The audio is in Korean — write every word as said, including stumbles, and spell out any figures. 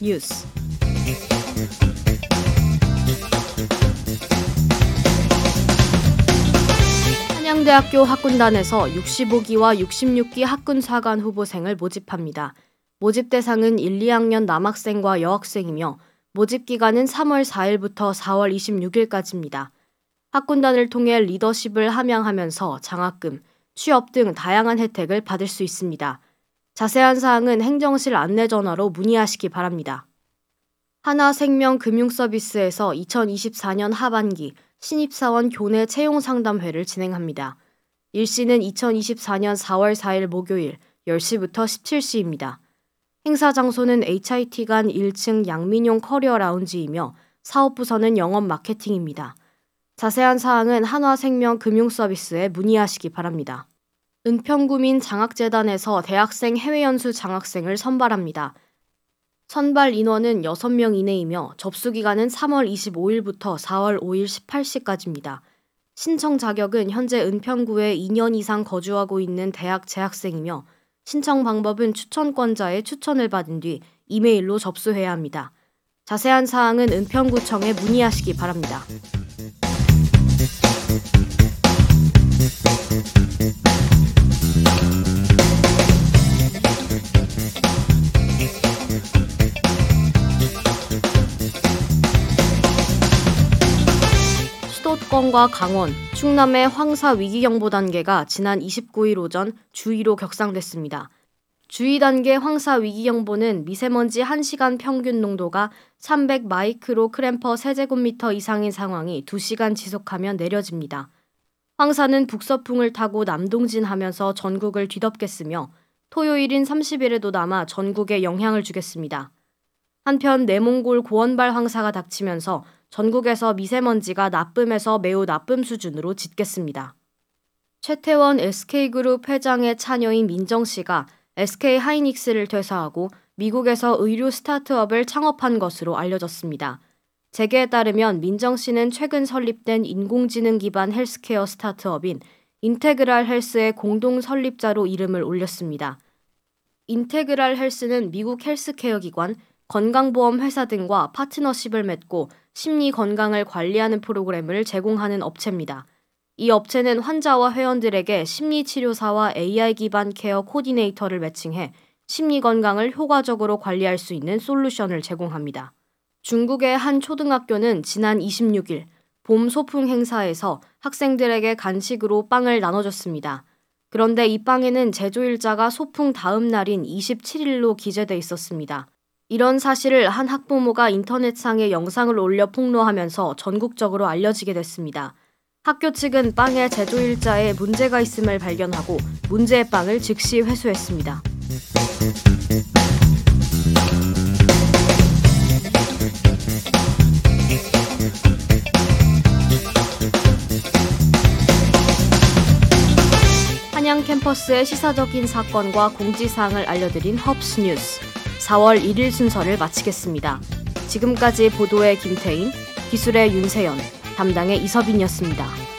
뉴스. 한양대학교 학군단에서 육십오 기와 육십육 기 학군사관 후보생을 모집합니다. 모집 대상은 일, 이 학년 남학생과 여학생이며 모집 기간은 삼월 사일부터 사월 이십육일까지입니다. 학군단을 통해 리더십을 함양하면서 장학금, 취업 등 다양한 혜택을 받을 수 있습니다. 자세한 사항은 행정실 안내전화로 문의하시기 바랍니다. 하나생명금융서비스에서 이천이십사 년 하반기 신입사원 교내 채용상담회를 진행합니다. 일시는 이천이십사 년 사월 사일 목요일 열 시부터 십칠 시입니다. 행사 장소는 에이치아이티관 일 층 양민용 커리어 라운지이며 사업부서는 영업 마케팅입니다. 자세한 사항은 한화생명금융서비스에 문의하시기 바랍니다. 은평구민 장학재단에서 대학생 해외연수 장학생을 선발합니다. 선발 인원은 여섯 명 이내이며 접수 기간은 삼월 이십오일부터 사월 오일 열여덟 시까지입니다. 신청 자격은 현재 은평구에 이 년 이상 거주하고 있는 대학 재학생이며 신청 방법은 추천권자의 추천을 받은 뒤 이메일로 접수해야 합니다. 자세한 사항은 은평구청에 문의하시기 바랍니다. 수도권과 강원, 충남의 황사 위기경보 단계가 지난 이십구일 오전 주의로 격상됐습니다. 주의 단계 황사 위기경보는 미세먼지 한 시간 평균 농도가 삼백 마이크로 크램퍼 세제곱미터 이상인 상황이 두 시간 지속하면 내려집니다. 황사는 북서풍을 타고 남동진하면서 전국을 뒤덮겠으며 토요일인 삼십일에도 남아 전국에 영향을 주겠습니다. 한편 내몽골 고원발 황사가 닥치면서 전국에서 미세먼지가 나쁨에서 매우 나쁨 수준으로 짙겠습니다. 최태원 에스케이그룹 회장의 차녀인 민정씨가 에스케이하이닉스를 퇴사하고 미국에서 의류 스타트업을 창업한 것으로 알려졌습니다. 재계에 따르면 민정씨는 최근 설립된 인공지능 기반 헬스케어 스타트업인 인테그랄 헬스의 공동 설립자로 이름을 올렸습니다. 인테그랄 헬스는 미국 헬스케어 기관, 건강보험 회사 등과 파트너십을 맺고 심리 건강을 관리하는 프로그램을 제공하는 업체입니다. 이 업체는 환자와 회원들에게 심리치료사와 에이아이 기반 케어 코디네이터를 매칭해 심리 건강을 효과적으로 관리할 수 있는 솔루션을 제공합니다. 중국의 한 초등학교는 지난 이십육일 봄 소풍 행사에서 학생들에게 간식으로 빵을 나눠줬습니다. 그런데 이 빵에는 제조일자가 소풍 다음 날인 이십칠일로 기재돼 있었습니다. 이런 사실을 한 학부모가 인터넷상에 영상을 올려 폭로하면서 전국적으로 알려지게 됐습니다. 학교 측은 빵의 제조일자에 문제가 있음을 발견하고 문제의 빵을 즉시 회수했습니다. 한양 캠퍼스의 시사적인 사건과 공지사항을 알려드린 헙스 뉴스 사월 일일 순서를 마치겠습니다. 지금까지 보도의 김태인, 기술의 윤세연, 담당의 이서빈이었습니다.